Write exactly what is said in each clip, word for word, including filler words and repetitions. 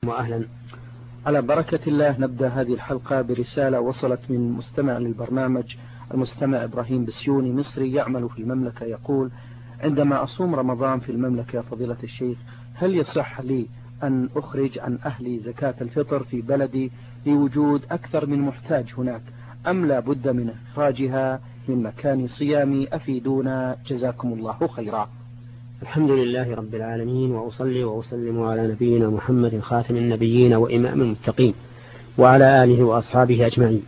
وأهلا. على بركة الله نبدأ هذه الحلقة برسالة وصلت من مستمع للبرنامج، المستمع إبراهيم بسيوني مصري يعمل في المملكة، يقول: عندما أصوم رمضان في المملكة يا فضيلة الشيخ، هل يصح لي أن أخرج عن أهلي زكاة الفطر في بلدي لوجود أكثر من محتاج هناك، أم لا بد من إخراجها من مكان صيامي؟ أفيدونا جزاكم الله خيرا. الحمد لله رب العالمين، وأصلي وأسلم على نبينا محمد خاتم النبيين وإمام المتقين وعلى آله وأصحابه أجمعين.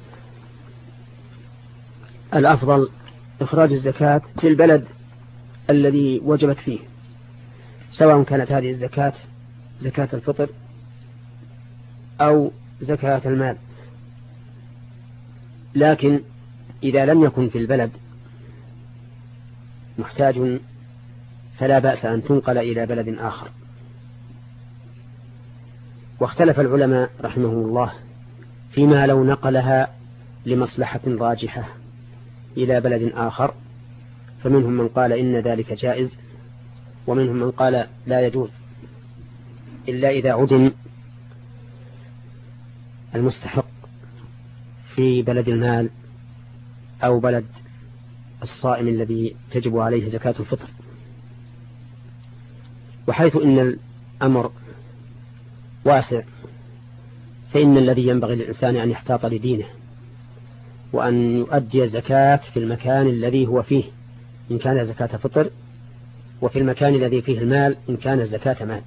الأفضل إخراج الزكاة في البلد الذي وجبت فيه، سواء كانت هذه الزكاة زكاة الفطر أو زكاة المال. لكن إذا لم يكن في البلد محتاج فلا بأس أن تنقل إلى بلد آخر. واختلف العلماء رحمهم الله فيما لو نقلها لمصلحة راجحة إلى بلد آخر، فمنهم من قال إن ذلك جائز، ومنهم من قال لا يجوز إلا إذا عدم المستحق في بلد المال أو بلد الصائم الذي تجب عليه زكاة الفطر. وحيث إن الأمر واسع، فإن الذي ينبغي للإنسان أن يحتاط لدينه، وأن يؤدي الزكاة في المكان الذي هو فيه إن كان زكاة فطر، وفي المكان الذي فيه المال إن كان زكاة مال.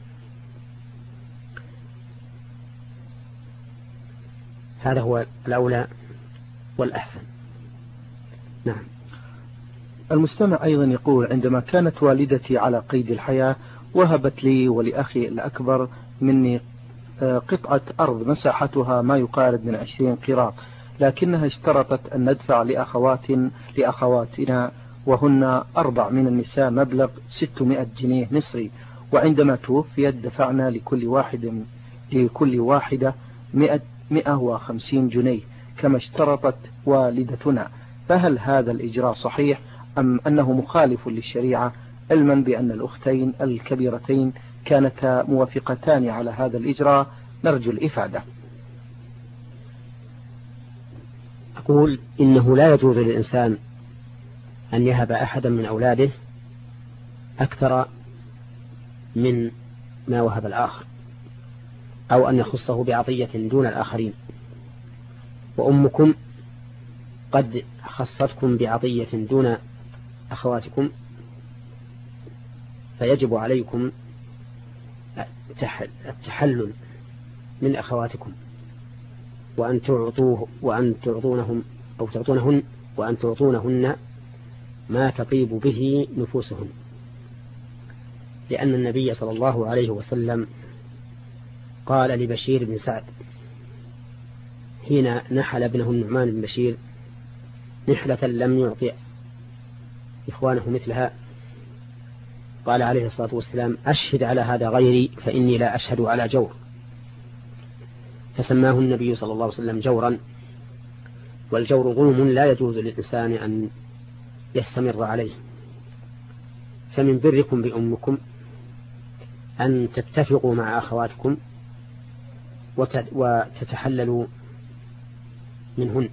هذا هو الأولى والأحسن. نعم. المستمع أيضا يقول: عندما كانت والدتي على قيد الحياة وهبت لي ولأخي الأكبر مني قطعة أرض مساحتها ما يقارب من عشرين قيراط، لكنها اشترطت أن ندفع لأخوات لأخواتنا وهن أربع من النساء مبلغ ستمائة جنيه مصري، وعندما توفيت دفعنا لكل واحد لكل واحدة مئة وخمسين جنيه كما اشترطت والدتنا، فهل هذا الإجراء صحيح أم أنه مخالف للشريعة، علما بأن الأختين الكبيرتين كانتا موافقتان على هذا الإجراء؟ نرجو الإفادة. أقول إنه لا يجوز للإنسان أن يهب أحدا من أولاده أكثر من ما وهب الآخر، أو أن يخصه بعطية دون الآخرين. وأمكم قد خصتكم بعطية دون أخواتكم، فيجب عليكم التحلل من أخواتكم، وأن تعطوه وأن تعطونهم أو تعطونهن وأن تعطونهن ما تطيب به نفوسهن، لأن النبي صلى الله عليه وسلم قال لبشير بن سعد حين نحل ابنه النعمان بن بشير نحلة لم يعطي إخوانه مثلها، قال عليه الصلاة والسلام: أشهد على هذا غيري فإني لا أشهد على جور. فسماه النبي صلى الله عليه وسلم جورا، والجور ظلم لا يجوز للإنسان أن يستمر عليه. فمن بركم بأمكم أن تتفقوا مع أخواتكم وتتحللوا منهن،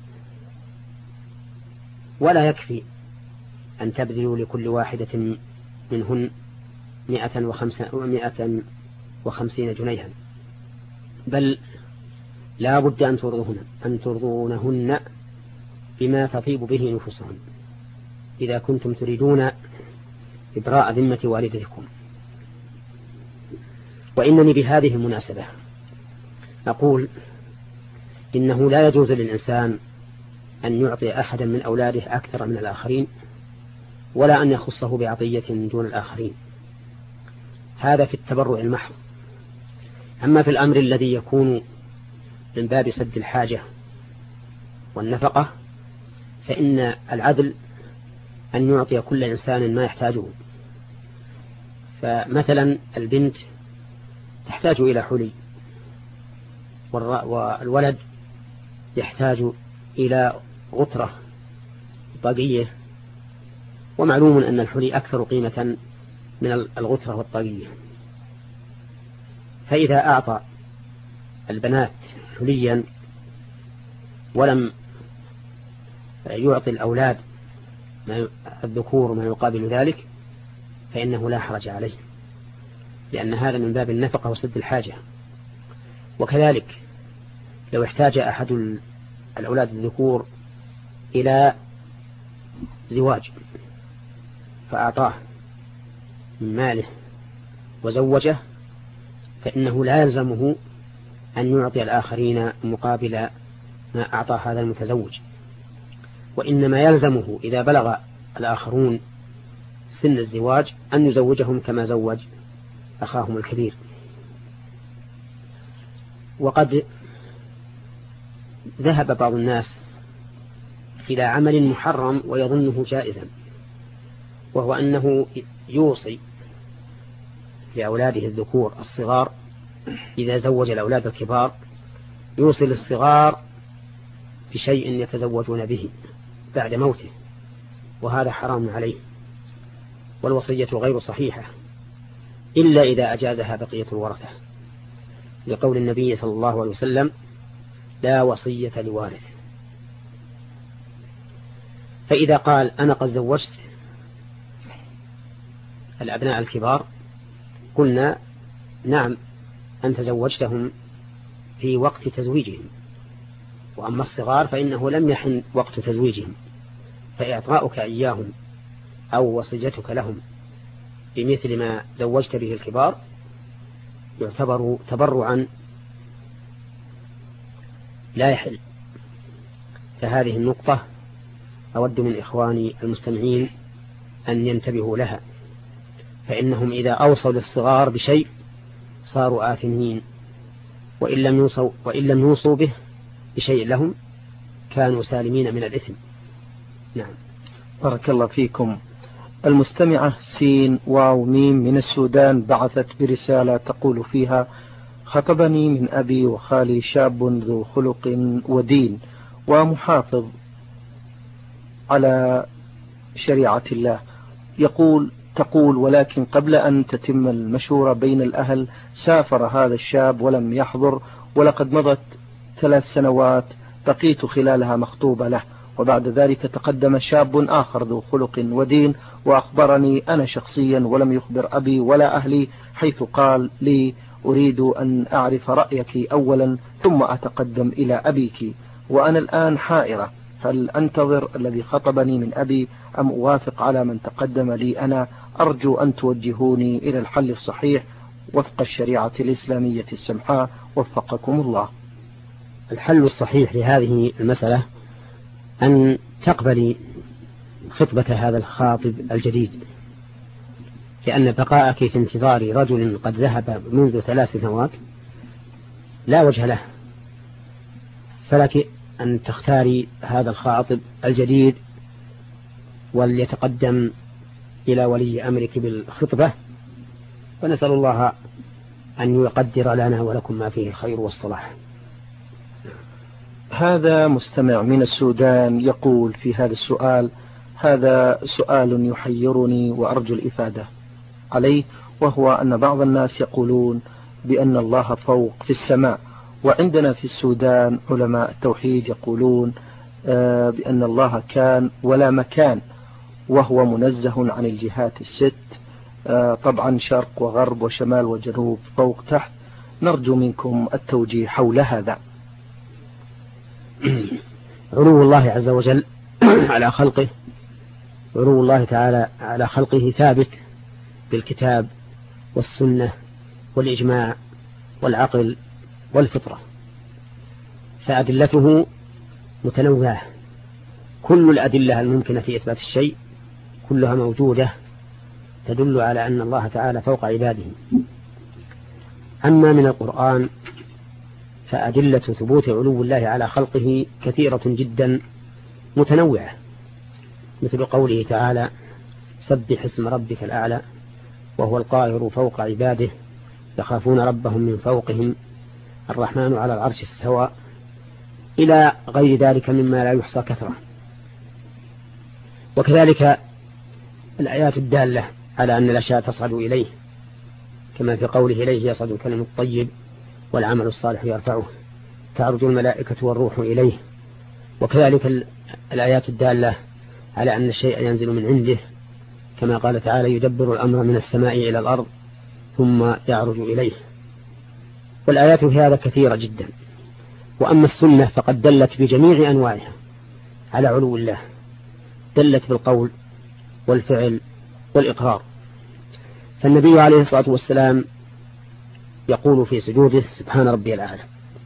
ولا يكفي أن تبذلوا لكل واحدة منهن مئة ومئة وخمسين جنيها، بل لا بد أن ترضوهن أن ترضونهن بما تطيب به نفوسهن إذا كنتم تريدون إبراء ذمة والدتكم. وإنني بهذه المناسبة أقول إنه لا يجوز للإنسان أن يعطي أحدا من أولاده أكثر من الآخرين، ولا أن يخصه بعطية دون الآخرين، هذا في التبرع المحض. أما في الأمر الذي يكون من باب سد الحاجة والنفقة، فإن العدل أن يعطي كل إنسان ما يحتاجه. فمثلا البنت تحتاج إلى حلي، والولد يحتاج إلى غطرة طاقية، ومعلوم أن الحلي أكثر قيمة من الغترة والطاقية. فإذا أعطى البنات حليا ولم يعطي الأولاد الذكور ما يقابل ذلك فإنه لا حرج عليه، لأن هذا من باب النفقة وسد الحاجة. وكذلك لو احتاج أحد الأولاد الذكور إلى زواج فأعطاه من ماله وزوجه فإنه لا يلزمه أن يعطي الآخرين مقابل ما أعطى هذا المتزوج، وإنما يلزمه إذا بلغ الآخرون سن الزواج أن يزوجهم كما زوج أخاهم الكبير. وقد ذهب بعض الناس إلى عمل محرم ويظنه جائزا، وهو أنه يوصي لأولاده الذكور الصغار إذا زوج الأولاد الكبار يوصي للصغار بشيء يتزوجون به بعد موته، وهذا حرام عليه، والوصية غير صحيحة إلا إذا أجازها بقية الورثة، لقول النبي صلى الله عليه وسلم: لا وصية لوارث. فإذا قال: أنا قد زوجت الأبناء الكبار، قلنا: نعم، أنت زوجتهم في وقت تزويجهم، وأما الصغار فإنه لم يحن وقت تزويجهم، فإعطاؤك إياهم أو وصيتك لهم بمثل ما زوجت به الكبار يعتبر تبرعا لا يحل. فهذه النقطة أود من إخواني المستمعين أن ينتبهوا لها، فإنهم إذا أوصوا للصغار بشيء صاروا آثمين، وإن لم يوصوا, وإن لم يوصوا به بشيء لهم كانوا سالمين من الإثم. نعم. بارك الله فيكم. المستمعة سين واو ميم من السودان بعثت برسالة تقول فيها: خطبني من أبي وخالي شاب ذو خلق ودين ومحافظ على شريعة الله، يقول تقول ولكن قبل أن تتم المشورة بين الأهل سافر هذا الشاب ولم يحضر، ولقد مضت ثلاث سنوات بقيت خلالها مخطوبة له، وبعد ذلك تقدم شاب آخر ذو خلق ودين وأخبرني أنا شخصيا ولم يخبر أبي ولا أهلي، حيث قال لي: أريد أن أعرف رأيك أولا ثم أتقدم إلى أبيك، وأنا الآن حائرة، هل أنتظر الذي خطبني من أبي أم أوافق على من تقدم لي أنا؟ أرجو أن توجهوني إلى الحل الصحيح وفق الشريعة الإسلامية السمحاء، وفقكم الله. الحل الصحيح لهذه المسألة أن تقبلي خطبة هذا الخاطب الجديد، لأن بقاءك في انتظار رجل قد ذهب منذ ثلاث سنوات لا وجه له، فلك أن تختاري هذا الخاطب الجديد وليتقدم إلى ولي أمرك بالخطبة، ونسأل الله أن يقدر لنا ولكم ما فيه الخير والصلاح. هذا مستمع من السودان يقول في هذا السؤال: هذا سؤال يحيرني وأرجو الإفادة عليه، وهو أن بعض الناس يقولون بأن الله فوق في السماء، وعندنا في السودان علماء التوحيد يقولون بأن الله كان ولا مكان، وهو منزه عن الجهات الست، طبعا شرق وغرب وشمال وجنوب فوق تحت. نرجو منكم التوجيه حول هذا. علو الله عز وجل على خلقه، علو الله تعالى على خلقه ثابت بالكتاب والسنة والإجماع والعقل والفطرة، فأدلته متنوعة، كل الأدلة الممكنة في إثبات الشيء كلها موجودة تدل على أن الله تعالى فوق عباده. أما من القرآن فأدلة ثبوت علو الله على خلقه كثيرة جدا متنوعة، مثل قوله تعالى: سبح اسم ربك الأعلى وهو القاهر فوق عباده يخافون ربهم من فوقهم الرحمن على العرش استوى، إلى غير ذلك مما لا يحصى كثرة. وكذلك الآيات الدالة على أن الأشياء تصعد إليه، كما في قوله: إليه يصعد الكلم الطيب والعمل الصالح يرفعه، تعرج الملائكة والروح إليه. وكذلك الآيات الدالة على أن الشيء ينزل من عنده، كما قال تعالى يدبر الأمر من السماء إلى الأرض ثم يعرج إليه. والآيات في هذا كثيرة جدا. وأما السنة فقد دلت بجميع أنواعها على علو الله، دلت بالقول والفعل والإقرار. فالنبي عليه الصلاة والسلام يقول في سجوده سبحان ربي الأعلى.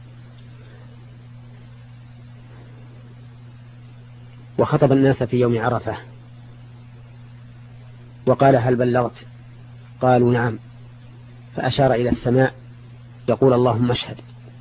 وخطب الناس في يوم عرفة وقال هل بلغت؟ قالوا نعم، فأشار إلى السماء يقول اللهم اشهد.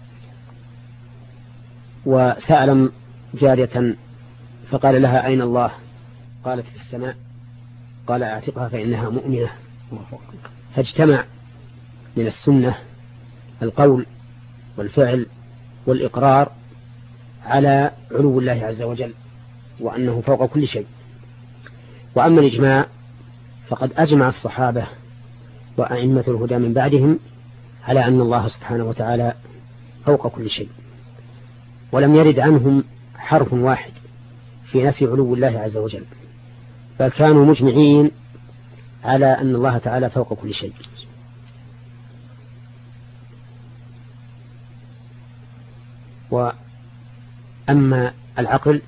وسأل جارية فقال لها أين الله؟ قالت في السماء. قال اعتقها فإنها مؤمنة. فاجتمع من السنة القول والفعل والإقرار على علو الله عز وجل وأنه فوق كل شيء. وأما الإجماع فقد أجمع الصحابة وأئمة الهدى من بعدهم على أن الله سبحانه وتعالى فوق كل شيء، ولم يرد عنهم حرف واحد في نفي علو الله عز وجل، بل كانوا مجمعين على أن الله تعالى فوق كل شيء. وأما العقل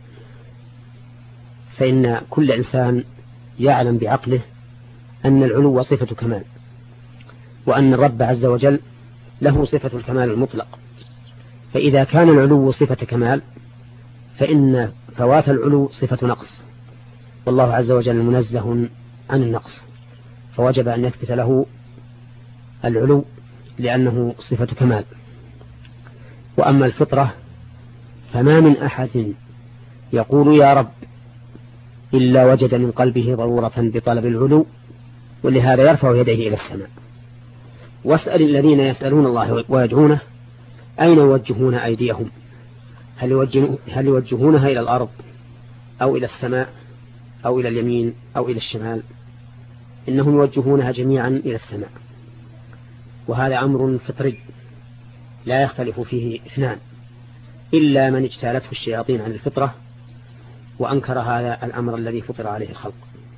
فإن كل إنسان يعلم بعقله أن العلو صفة كمال، وأن الرب عز وجل له صفة الكمال المطلق. فإذا كان العلو صفة كمال فإن فوات العلو صفة نقص، والله عز وجل منزه عن النقص، فوجب أن يثبت له العلو لأنه صفة كمال. وأما الفطرة فما من أحد يقول يا رب إلا وجد من قلبه ضرورة بطلب العلو، ولهذا يرفع يديه إلى السماء. واسأل الذين يسألون الله ويدعونه أين يوجهون أيديهم؟ هل يوجهونها إلى الأرض أو إلى السماء أو إلى اليمين أو إلى الشمال؟ إنهم يوجهونها جميعا إلى السماء، وهذا أمر فطري لا يختلف فيه اثنان، إلا من اجتالته الشياطين عن الفطرة وأنكر هذا الأمر الذي فطر عليه الخلق.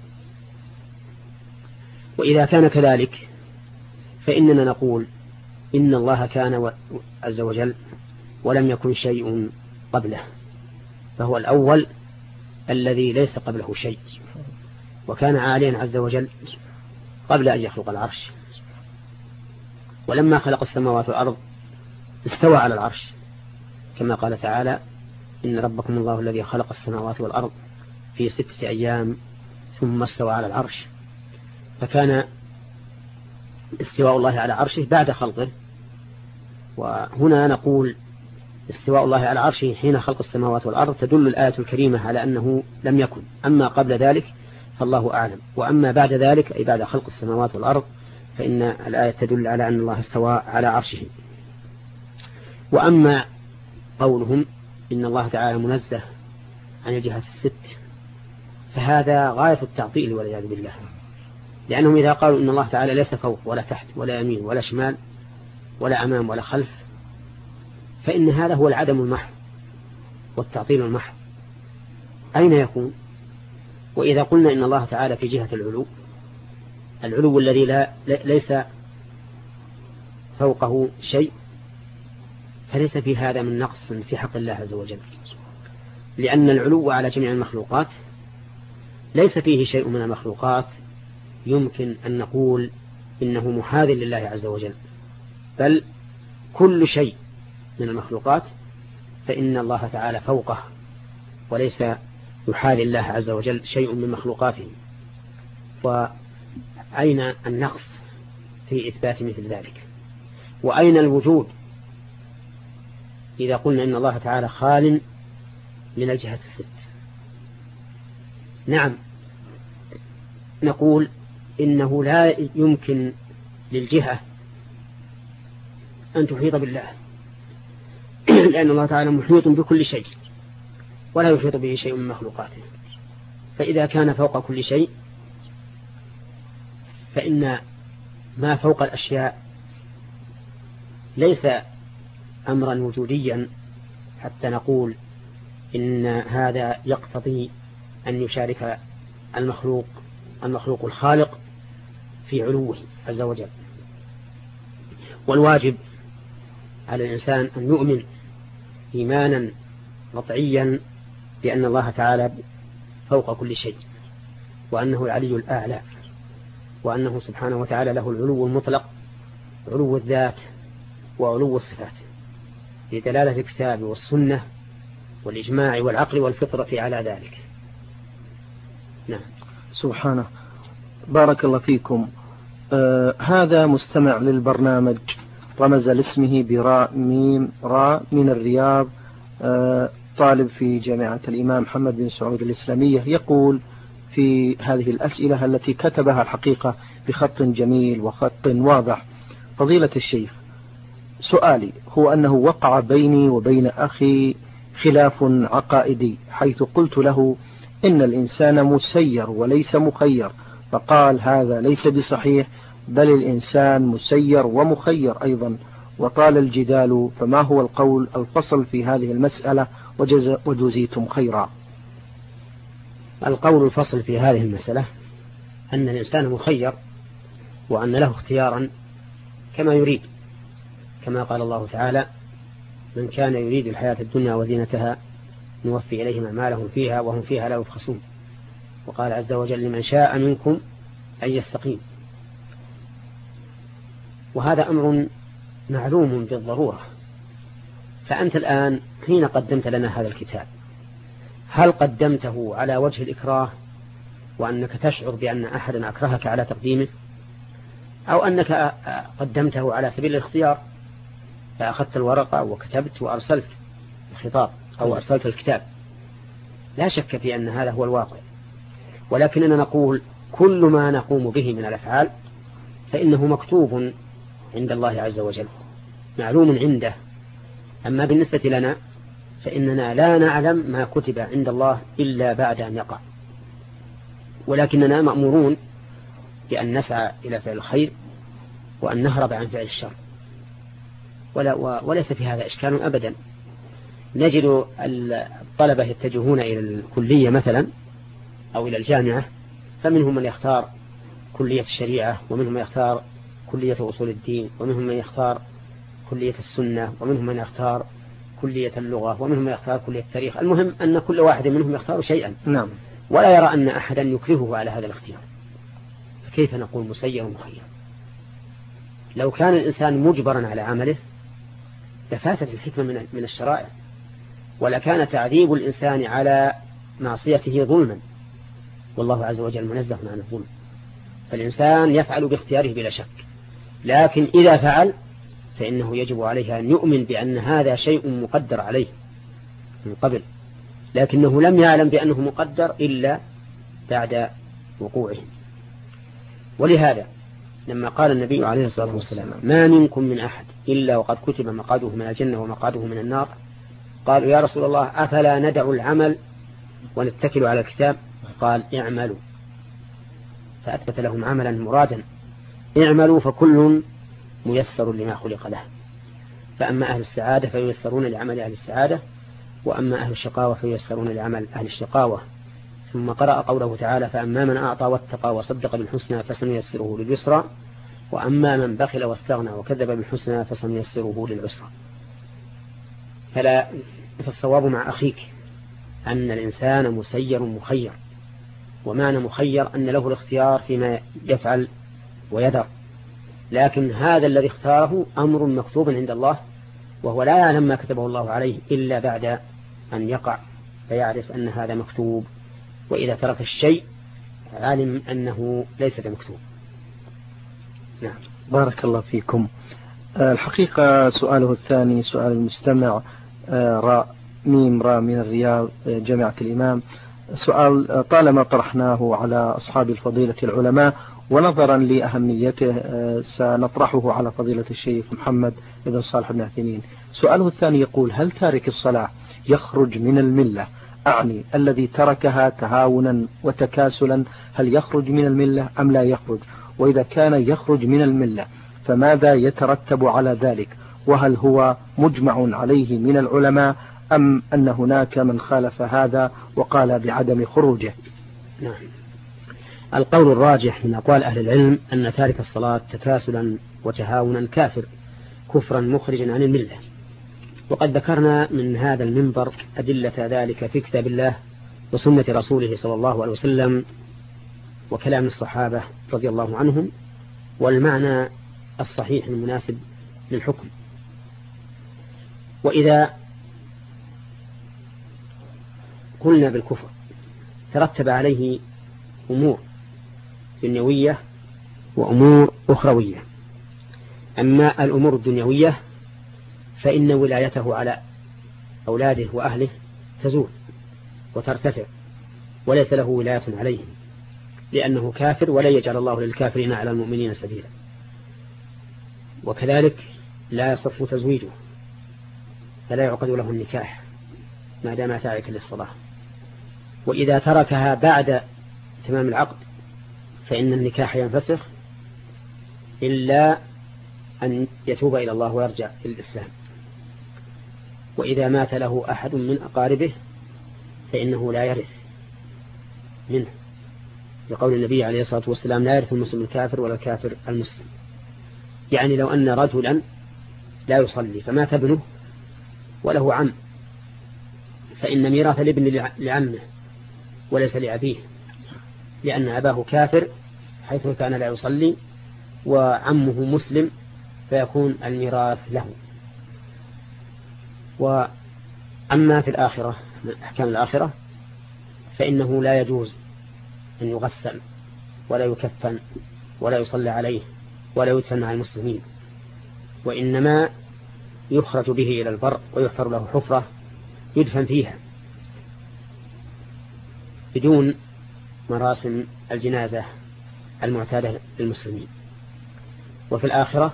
وإذا كان كذلك فإننا نقول إن الله كان عز وجل ولم يكن شيء قبله، فهو الأول الذي ليس قبله شيء، وكان عاليا عز وجل قبل أن يخلق العرش. ولما خلق السماوات والأرض استوى على العرش، كما قال تعالى إن ربكم الله الذي خلق السماوات والأرض في ستة أيام ثم استوى على العرش. فكان استواء الله على عرشه بعد خلقه. وهنا نقول استواء الله على عرشه حين خلق السماوات والأرض تدل الآية الكريمة على أنه لم يكن، أما قبل ذلك فالله أعلم. وأما بعد ذلك أي بعد خلق السماوات والأرض فإن الآية تدل على أن الله استوى على عرشه. وأما قولهم إن الله تعالى منزه عن الجهات الست فهذا غاية التعطيل والعياذ بالله، لأنهم إذا قالوا إن الله تعالى ليس فوق ولا تحت ولا يمين ولا شمال ولا أمام ولا خلف فإن هذا هو العدم المحض والتعطيل المحض. أين يكون؟ وإذا قلنا إن الله تعالى في جهة العلو، العلو الذي لا ليس فوقه شيء، فليس في هذا من نقص في حق الله عز وجل، لأن العلو على جميع المخلوقات ليس فيه شيء من المخلوقات يمكن أن نقول إنه محاذ لله عز وجل، بل كل شيء من المخلوقات فإن الله تعالى فوقه، وليس يحاذ الله عز وجل شيء من مخلوقاته. وأين النقص في إثبات مثل ذلك؟ وأين الوجود إذا قلنا إن الله تعالى خال من الجهات الست؟ نعم، نقول إنه لا يمكن للجهة أن تحيط بالله، لأن الله تعالى محيط بكل شيء ولا يحيط به شيء من مخلوقاته. فإذا كان فوق كل شيء فإن ما فوق الأشياء ليس أمرا وجوديا حتى نقول إن هذا يقتضي أن يشارك المخلوق المخلوق الخالق في علوه عز وجل. والواجب على الإنسان أن يؤمن إيمانا قطعيا بأن الله تعالى فوق كل شيء، وأنه العلي الأعلى، وأنه سبحانه وتعالى له العلو المطلق، علو الذات وعلو الصفات، بدلالة الكتاب والسنة والإجماع والعقل والفطرة على ذلك. نعم. سبحانه. بارك الله فيكم. آه هذا مستمع للبرنامج رمز لاسمه براء ميم راء من الرياض، آه طالب في جامعة الإمام محمد بن سعود الإسلامية، يقول في هذه الأسئلة التي كتبها الحقيقة بخط جميل وخط واضح: فضيلة الشيخ، سؤالي هو أنه وقع بيني وبين أخي خلاف عقائدي، حيث قلت له إن الإنسان مسير وليس مخير، فقال هذا ليس بصحيح، بل الإنسان مسير ومخير أيضا، وطال الجدال، فما هو القول الفصل في هذه المسألة وجزيتم خيرا؟ القول الفصل في هذه المسألة أن الإنسان مخير، وأن له اختيارا كما يريد، كما قال الله تعالى: من كان يريد الحياة الدنيا وزينتها نوفي إليهم أعمالهم فيها وهم فيها لا يبخسون. وقال عز وجل: لمن شاء منكم أن يستقيم. وهذا أمر معلوم بالضرورة. فأنت الآن حين قدمت لنا هذا الكتاب، هل قدمته على وجه الإكراه وأنك تشعر بأن أحدا أكرهك على تقديمه، أو أنك قدمته على سبيل الاختيار، فأخذت الورقة وكتبت وأرسلت الخطاب أو أرسلت الكتاب؟ لا شك في أن هذا هو الواقع، ولكننا نقول كل ما نقوم به من الأفعال فإنه مكتوب عند الله عز وجل، معلوم عنده. أما بالنسبة لنا فإننا لا نعلم ما كتب عند الله إلا بعد أن يقع، ولكننا مأمورون بأن نسعى إلى فعل الخير وأن نهرب عن فعل الشر، ولا وليس في هذا إشكال أبدا. نجد الطلبة يتجهون إلى الكلية مثلا أو إلى الجامعة، فمنهم من يختار كلية الشريعة، ومنهم من يختار كلية أصول الدين، ومنهم من يختار كلية السنة، ومنهم من يختار كلية اللغة، ومنهم من يختار كلية التاريخ. المهم أن كل واحد منهم يختار شيئا، نعم، ولا يرى أن أحدا يكرهه على هذا الاختيار. فكيف نقول مسير ومخير؟ لو كان الإنسان مجبرا على عمله لفاتت الحكمة من الشرائع، ولكان تعذيب الإنسان على معصيته ظلما، والله عز وجل منزه عن الظلم. فالإنسان يفعل باختياره بلا شك، لكن إذا فعل فإنه يجب عليه أن يؤمن بأن هذا شيء مقدر عليه من قبل، لكنه لم يعلم بأنه مقدر إلا بعد وقوعه. ولهذا لما قال النبي عليه الصلاة والسلام: ما منكم من أحد إلا وقد كتب مقعده من الجنة ومقعده من النار، قالوا يا رسول الله أفلا ندع العمل ونتكل على الكتاب؟ قال: اعملوا. فأثبت لهم عملا مرادا: اعملوا فكل ميسر لما خلق له. فأما أهل السعادة فييسرون لعمل أهل السعادة، وأما أهل الشقاوة فييسرون لعمل أهل الشقاوة. ثم قرأ قوله تعالى: فأما من أعطى واتقى وصدق بالحسنى فسنيسره لليسرى، وأما من بخل واستغنى وكذب بالحسنى فسنيسره للعسرى. فلا فالصواب مع أخيك أن الإنسان مسير مخير، ومعنى مخير أن له الاختيار فيما يفعل ويذر، لكن هذا الذي اختاره أمر مكتوب عند الله، وهو لا يعلم ما كتبه الله عليه إلا بعد أن يقع فيعرف أن هذا مكتوب، وإذا ترك الشيء علم أنه ليس بمكتوب. نعم. بارك الله فيكم. الحقيقة سؤاله الثاني سؤال المستمع راء ميم راء من الرياض جامعة الإمام، سؤال طالما طرحناه على أصحاب الفضيلة العلماء، ونظرا لأهميته سنطرحه على فضيلة الشيخ محمد بن صالح بن عثيمين. سؤاله الثاني يقول: هل تارك الصلاة يخرج من الملة؟ أعني الذي تركها تهاونا وتكاسلا، هل يخرج من الملة أم لا يخرج؟ وإذا كان يخرج من الملة فماذا يترتب على ذلك؟ وهل هو مجمع عليه من العلماء أم أن هناك من خالف هذا وقال بعدم خروجه؟ نعم. القول الراجح من أقوال أهل العلم أن تارك الصلاة تكاسلا وتهاونا كافر كفرا مخرجا عن الملة، وقد ذكرنا من هذا المنبر أدلة ذلك في كتاب الله وسنة رسوله صلى الله عليه وسلم وكلام الصحابة رضي الله عنهم والمعنى الصحيح المناسب للحكم. وإذا قلنا بالكفر ترتب عليه أمور دنيوية وأمور أخروية. أما الأمور الدنيوية فإن ولايته على أولاده وأهله تزول وترتفع، وليس له ولاية عليهم لأنه كافر، ولا يجعل الله للكافرين على المؤمنين سبيلا. وكذلك لا يصح تزويجه، فلا يعقد له النكاح ما دام تاركا للصلاة. وإذا تركها بعد تمام العقد فإن النكاح ينفسخ إلا أن يتوب إلى الله ويرجع إلى الإسلام. وإذا مات له أحد من أقاربه فإنه لا يرث منه، لقول النبي عليه الصلاة والسلام: لا يرث المسلم الكافر ولا الكافر المسلم. يعني لو أن رجلا لا يصلي فمات ابنه وله عم، فإن ميراث الابن لعمه وليس لأبيه، لأن أباه كافر حيث كان لا يصلي وعمه مسلم، فيكون الميراث له. وأما في الآخرة من أحكام الآخرة فإنه لا يجوز أن يغسل ولا يكفن ولا يصلى عليه ولا يدفن مع المسلمين، وإنما يخرج به إلى البر ويحفر له حفرة يدفن فيها بدون مراسم الجنازة المعتادة للمسلمين. وفي الآخرة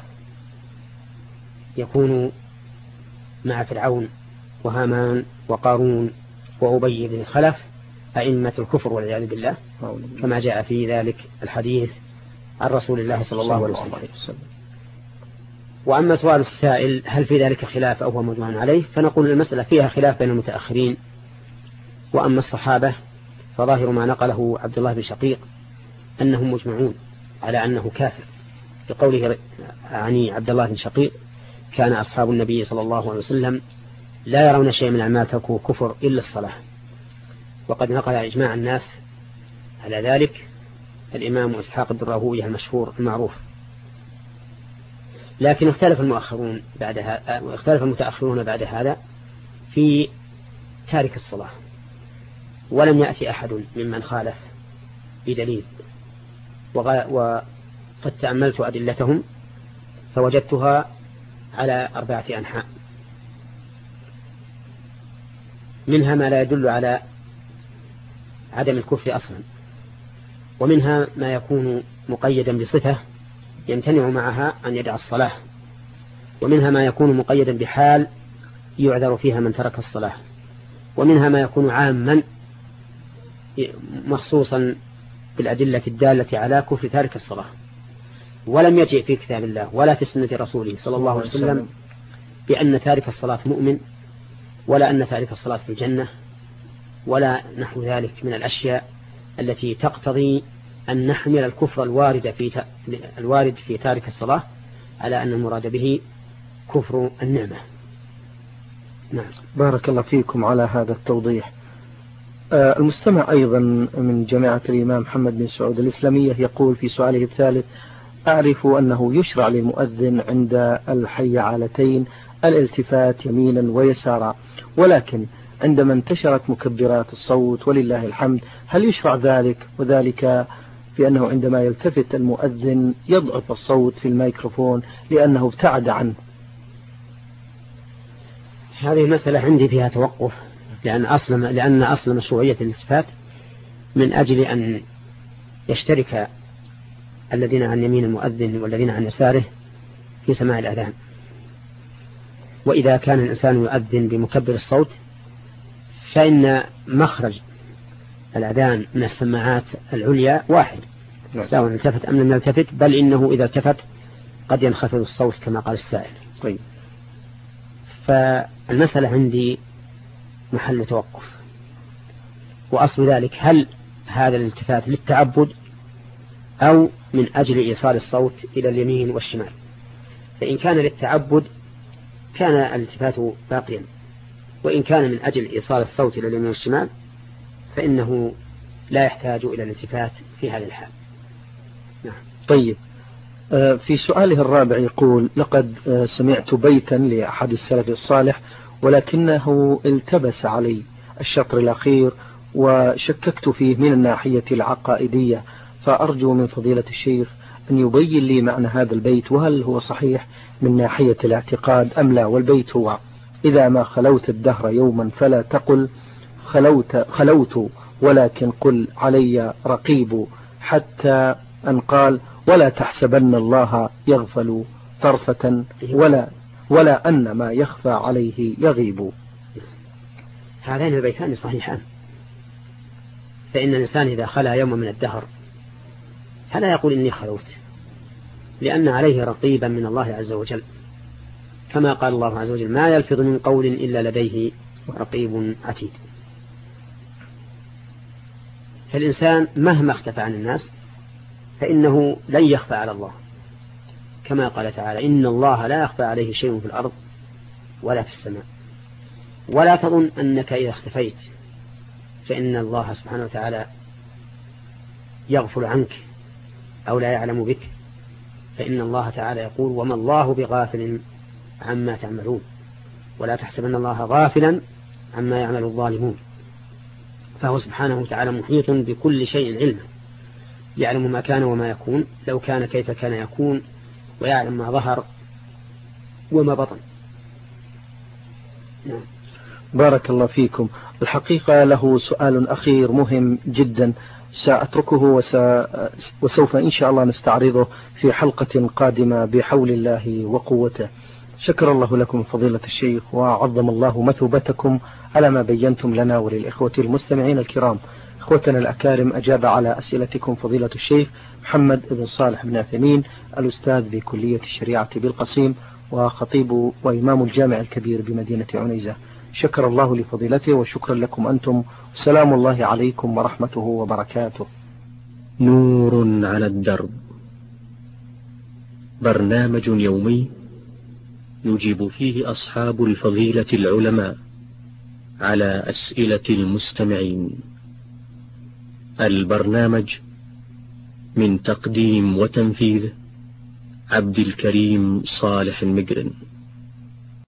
يكون مع فرعون وهامان وقارون وأبي بن خلف أئمة الكفر والعياذ بالله، كما جاء في ذلك الحديث عن رسول الله صلى الله عليه وسلم. وأما سؤال السائل هل في ذلك خلاف أو هو مجمع عليه، فنقول المسألة فيها خلاف بين المتأخرين. وأما الصحابة فظاهر ما نقله عبد الله بن شقيق أنهم مجمعون على أنه كافر، بقوله عني عبد الله بن شقيق: كان أصحاب النبي صلى الله عليه وسلم لا يرون شيء من أعمال تركوا كفر إلا الصلاة. وقد نقل إجماع الناس على ذلك الإمام إسحاق بن راهويه المشهور المعروف. لكن اختلف المؤخرون بعد هذا واختلف المتأخرون بعد هذا في تارك الصلاة، ولم يأتي أحد ممن خالف بدليل. وقد تأملت أدلتهم فوجدتها على أربعة أنحاء، منها ما لا يدل على عدم الكفر أصلا، ومنها ما يكون مقيدا بصفة يمتنع معها أن يدع الصلاة، ومنها ما يكون مقيدا بحال يعذر فيها من ترك الصلاة، ومنها ما يكون عاما مخصوصا بالأدلة الدالة على كفر تارك الصلاة. ولم يجئ في كتاب الله ولا في سنة رسوله صلى الله عليه وسلم بأن تارك الصلاة مؤمن، ولا أن تارك الصلاة في الجنة، ولا نحو ذلك من الأشياء التي تقتضي أن نحمل الكفر الوارد في الوارد في تارك الصلاة على أن المراد به كفر النعمة. نعم. بارك الله فيكم على هذا التوضيح. آه المستمع أيضا من جامعة الإمام محمد بن سعود الإسلامية يقول في سؤاله الثالث: أعرف أنه يشرع للمؤذن عند الحيعلتين الالتفات يمينا ويسارا، ولكن عندما انتشرت مكبرات الصوت ولله الحمد هل يشرع ذلك؟ وذلك بأنه عندما يلتفت المؤذن يضعف الصوت في الميكروفون لأنه ابتعد عنه. هذه المسألة عندي فيها توقف، لأن أصل لأن أصل مشروعية الالتفات من أجل أن يشترك الذين عن يمين المؤذن والذين عن يساره في سماع الأذان. وإذا كان الإنسان يؤذن بمكبر الصوت فإن مخرج الأذان من السماعات العليا واحد سواء التفت أم لم يلتفت، بل إنه إذا التفت قد ينخفض الصوت كما قال السائل. طيب. فالمسألة عندي محل توقف. وأصل ذلك هل هذا الالتفات للتعبد أو من أجل إيصال الصوت إلى اليمين والشمال؟ فإن كان للتعبد كان الالتفات باقيا، وإن كان من أجل إيصال الصوت إلى اليمين والشمال فإنه لا يحتاج إلى الالتفات في هذا الحال. نعم. طيب، في سؤاله الرابع يقول: لقد سمعت بيتا لأحد السلف الصالح ولكنه التبس علي الشطر الأخير وشككت فيه من الناحية العقائدية، فأرجو من فضيلة الشيخ أن يبين لي معنى هذا البيت، وهل هو صحيح من ناحية الاعتقاد أم لا؟ والبيت هو: إذا ما خلوت الدهر يوما فلا تقل خلوت, خلوت ولكن قل علي رقيب، حتى أن قال: ولا تحسبن الله يغفل طرفة ولا, ولا أن ما يخفى عليه يغيب. هذين البيتان صحيحان. فإن الإنسان إذا خلا يوم من الدهر فلا يقول إني خلوت، لأن عليه رقيبا من الله عز وجل، كما قال الله عز وجل: ما يلفظ من قول إلا لديه رقيب عتيد. فالإنسان مهما اختفى عن الناس فإنه لن يخفى على الله، كما قال تعالى: إن الله لا يخفى عليه شيء في الأرض ولا في السماء. ولا تظن أنك إذا اختفيت فإن الله سبحانه وتعالى يغفل عنك أو لا يعلم بك، فإن الله تعالى يقول: وما الله بغافل عما تعملون، ولا تحسبن الله غافلا عما يعمل الظالمون. فهو سبحانه وتعالى محيط بكل شيء علما، يعلم ما كان وما يكون، لو كان كيف كان يكون، ويعلم ما ظهر وما بطن. نعم. بارك الله فيكم. الحقيقة له سؤال أخير مهم جدا سأتركه وسوف إن شاء الله نستعرضه في حلقة قادمة بحول الله وقوته. شكر الله لكم فضيلة الشيخ، وعظم الله مثوبتكم على ما بينتم لنا وللإخوة المستمعين الكرام. إخوتنا الأكارم، أجاب على أسئلتكم فضيلة الشيخ محمد بن صالح بن عثيمين، الأستاذ بكلية الشريعة بالقصيم وخطيب وإمام الجامع الكبير بمدينة عنيزة. شكر الله لفضيلته وشكرا لكم أنتم. سلام الله عليكم ورحمته وبركاته. نور على الدرب، برنامج يومي يجيب فيه أصحاب الفضيلة العلماء على أسئلة المستمعين. البرنامج من تقديم وتنفيذ عبد الكريم صالح المقرن.